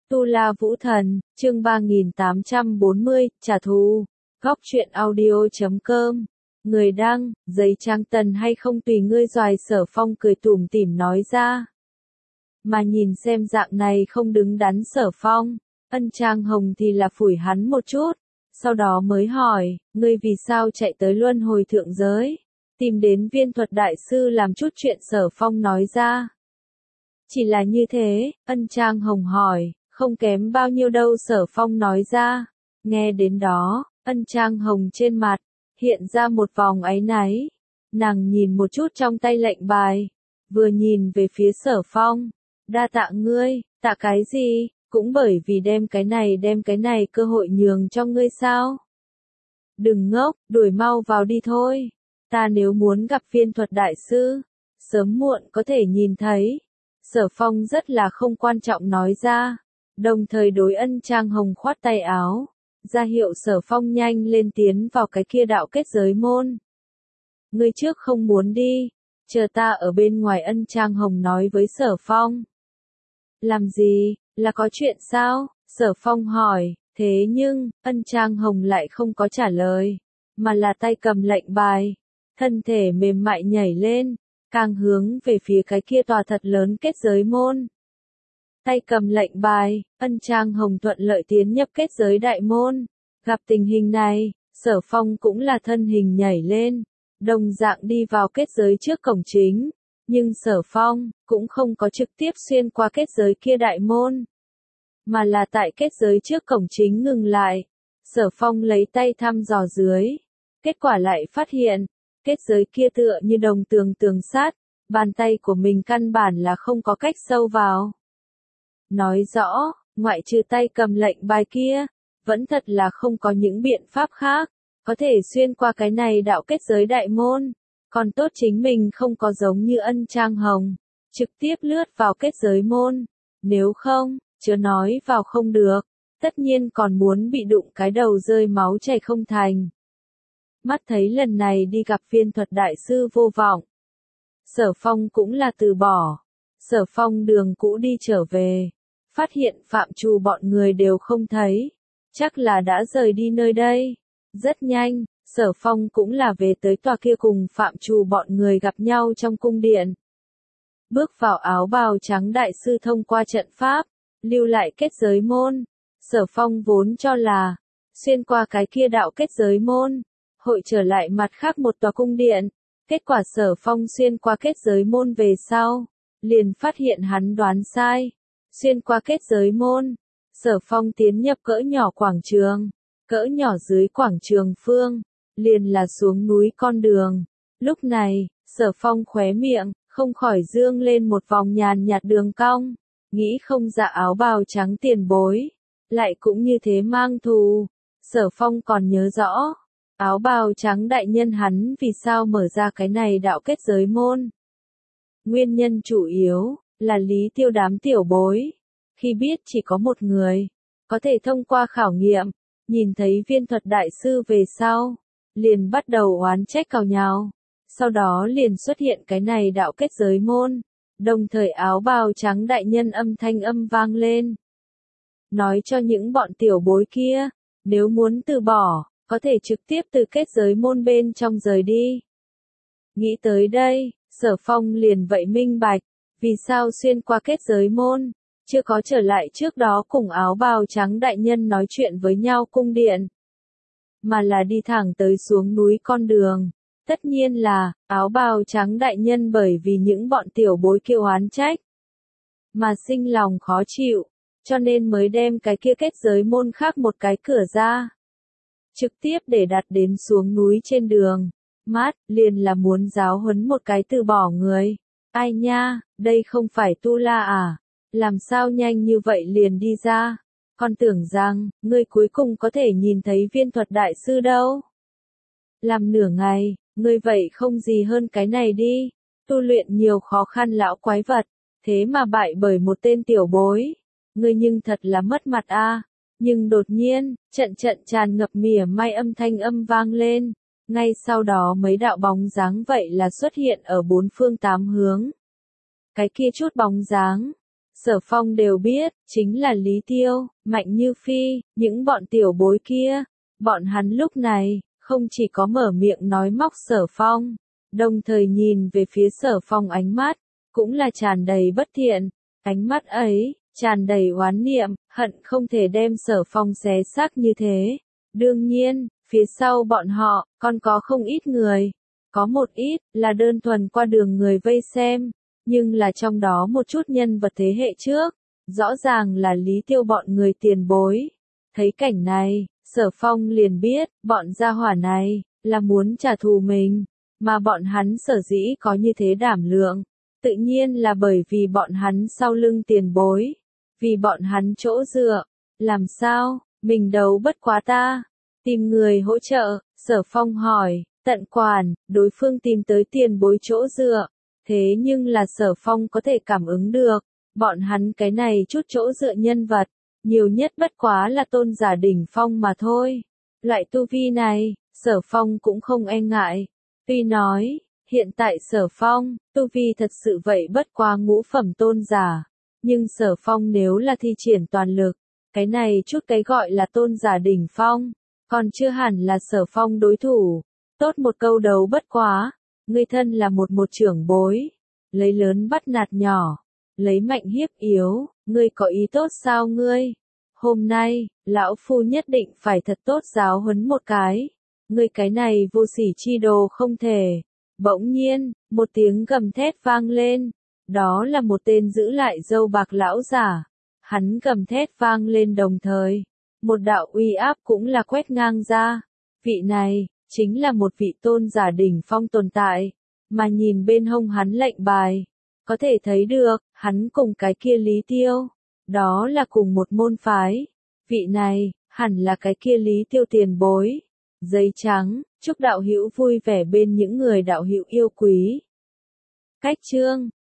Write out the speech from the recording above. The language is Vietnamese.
Tu La Vũ Thần, chương 3840, trả thù. Góc truyện audio.com. Người đăng, giấy trang tần hay không tùy ngươi. Doài Sở Phong cười tủm tỉm nói ra. Mà nhìn xem dạng này không đứng đắn Sở Phong, Ân Trang Hồng thì là phủi hắn một chút, sau đó mới hỏi, ngươi vì sao chạy tới luân hồi thượng giới, tìm đến Viên Thuật Đại Sư làm chút chuyện. Sở Phong nói ra. Chỉ là như thế, Ân Trang Hồng hỏi, không kém bao nhiêu đâu. Sở Phong nói ra. Nghe đến đó, Ân Trang Hồng trên mặt hiện ra một vòng áy náy. Nàng nhìn một chút trong tay lệnh bài, vừa nhìn về phía Sở Phong. Đa tạ ngươi. Tạ cái gì? Cũng bởi vì đem cái này cơ hội nhường cho ngươi sao? Đừng ngốc, đuổi mau vào đi thôi. Ta nếu muốn gặp Viên Thuật Đại Sư, sớm muộn có thể nhìn thấy. Sở Phong rất là không quan trọng nói ra, đồng thời đối Ân Trang Hồng khoát tay áo, ra hiệu Sở Phong nhanh lên tiến vào cái kia đạo kết giới môn. Ngươi trước không muốn đi, chờ ta ở bên ngoài. Ân Trang Hồng nói với Sở Phong. Làm gì, là có chuyện sao? Sở Phong hỏi, thế nhưng, Ân Trang Hồng lại không có trả lời, mà là tay cầm lệnh bài, thân thể mềm mại nhảy lên, càng hướng về phía cái kia tòa thật lớn kết giới môn. Tay cầm lệnh bài, Ân Trang Hồng thuận lợi tiến nhập kết giới đại môn. Gặp tình hình này, Sở Phong cũng là thân hình nhảy lên, đồng dạng đi vào kết giới trước cổng chính. Nhưng Sở Phong cũng không có trực tiếp xuyên qua kết giới kia đại môn, mà là tại kết giới trước cổng chính ngừng lại. Sở Phong lấy tay thăm dò dưới, kết quả lại phát hiện, kết giới kia tựa như đồng tường sắt, bàn tay của mình căn bản là không có cách sâu vào. Nói rõ, ngoại trừ tay cầm lệnh bài kia, vẫn thật là không có những biện pháp khác, có thể xuyên qua cái này đạo kết giới đại môn. Còn tốt chính mình không có giống như Ân Trang Hồng, trực tiếp lướt vào kết giới môn. Nếu không, chớ nói vào không được, tất nhiên còn muốn bị đụng cái đầu rơi máu chảy không thành. Mắt thấy lần này đi gặp Viên Thuật Đại Sư vô vọng, Sở Phong cũng là từ bỏ. Sở Phong đường cũ đi trở về, phát hiện Phạm Trù bọn người đều không thấy, chắc là đã rời đi nơi đây. Rất nhanh, Sở Phong cũng là về tới tòa kia cùng Phạm Trù bọn người gặp nhau trong cung điện. Bước vào áo bào trắng đại sư thông qua trận pháp, lưu lại kết giới môn. Sở Phong vốn cho là, xuyên qua cái kia đạo kết giới môn, hội trở lại mặt khác một tòa cung điện. Kết quả Sở Phong xuyên qua kết giới môn về sau, liền phát hiện hắn đoán sai. Xuyên qua kết giới môn, Sở Phong tiến nhập cỡ nhỏ quảng trường, cỡ nhỏ dưới quảng trường phương, liền là xuống núi con đường. Lúc này, Sở Phong khóe miệng không khỏi dương lên một vòng nhàn nhạt đường cong, nghĩ không ra áo bào trắng tiền bối lại cũng như thế mang thù. Sở Phong còn nhớ rõ, áo bào trắng đại nhân hắn vì sao mở ra cái này đạo kết giới môn. Nguyên nhân chủ yếu là Lý Tiêu đám tiểu bối, khi biết chỉ có một người có thể thông qua khảo nghiệm, nhìn thấy Viên Thuật Đại Sư về sau, liền bắt đầu oán trách cào nhào. Sau đó liền xuất hiện cái này đạo kết giới môn, đồng thời áo bào trắng đại nhân âm thanh vang lên. Nói cho những bọn tiểu bối kia, nếu muốn từ bỏ, có thể trực tiếp từ kết giới môn bên trong rời đi. Nghĩ tới đây, Sở Phong liền vậy minh bạch, vì sao xuyên qua kết giới môn, chưa có trở lại trước đó cùng áo bào trắng đại nhân nói chuyện với nhau cung điện, mà là đi thẳng tới xuống núi con đường. Tất nhiên là, áo bào trắng đại nhân bởi vì những bọn tiểu bối kêu oán trách, mà sinh lòng khó chịu, cho nên mới đem cái kia kết giới môn khác một cái cửa ra. Trực tiếp để đặt đến xuống núi trên đường. Mát, liền là muốn giáo huấn một cái từ bỏ người. Ai nha, đây không phải Tu La à? Làm sao nhanh như vậy liền đi ra? Còn tưởng rằng, ngươi cuối cùng có thể nhìn thấy Viên Thuật Đại Sư đâu. Làm nửa ngày, ngươi vậy không gì hơn cái này đi. Tu luyện nhiều khó khăn lão quái vật, thế mà bại bởi một tên tiểu bối. Ngươi nhưng thật là mất mặt a. Nhưng đột nhiên, trận tràn ngập mỉa mai âm thanh vang lên. Ngay sau đó mấy đạo bóng dáng vậy là xuất hiện ở bốn phương tám hướng. Cái kia chút bóng dáng, Sở Phong đều biết, chính là Lý Tiêu, Mạnh Như Phi, những bọn tiểu bối kia. Bọn hắn lúc này, không chỉ có mở miệng nói móc Sở Phong, đồng thời nhìn về phía Sở Phong ánh mắt, cũng là tràn đầy bất thiện. Ánh mắt ấy, tràn đầy oán niệm, hận không thể đem Sở Phong xé xác như thế. Đương nhiên, phía sau bọn họ, còn có không ít người. Có một ít, là đơn thuần qua đường người vây xem. Nhưng là trong đó một chút nhân vật thế hệ trước, rõ ràng là Lý Tiêu bọn người tiền bối. Thấy cảnh này, Sở Phong liền biết, bọn gia hỏa này, là muốn trả thù mình, mà bọn hắn sở dĩ có như thế đảm lượng, tự nhiên là bởi vì bọn hắn sau lưng tiền bối, vì bọn hắn chỗ dựa. Làm sao, mình đấu bất quá ta? Tìm người hỗ trợ, Sở Phong hỏi, tận quản, đối phương tìm tới tiền bối chỗ dựa. Thế nhưng là Sở Phong có thể cảm ứng được, bọn hắn cái này chút chỗ dựa nhân vật, nhiều nhất bất quá là tôn giả đỉnh phong mà thôi. Loại tu vi này, Sở Phong cũng không e ngại. Tuy nói, hiện tại Sở Phong, tu vi thật sự vậy bất quá ngũ phẩm tôn giả. Nhưng Sở Phong nếu là thi triển toàn lực, cái này chút cái gọi là tôn giả đỉnh phong, còn chưa hẳn là Sở Phong đối thủ. Tốt một câu đấu bất quá. Ngươi thân là một trưởng bối, lấy lớn bắt nạt nhỏ, lấy mạnh hiếp yếu, ngươi có ý tốt sao ngươi? Hôm nay, lão phu nhất định phải thật tốt giáo huấn một cái. Ngươi cái này vô sỉ chi đồ không thể. Bỗng nhiên, một tiếng gầm thét vang lên. Đó là một tên giữ lại râu bạc lão giả. Hắn gầm thét vang lên đồng thời. Một đạo uy áp cũng là quét ngang ra. Vị này, chính là một vị tôn giả đỉnh phong tồn tại, mà nhìn bên hông hắn lệnh bài, có thể thấy được, hắn cùng cái kia Lý Tiêu, đó là cùng một môn phái. Vị này, hẳn là cái kia Lý Tiêu tiền bối. Giấy trắng, chúc đạo hữu vui vẻ bên những người đạo hữu yêu quý. Cách chương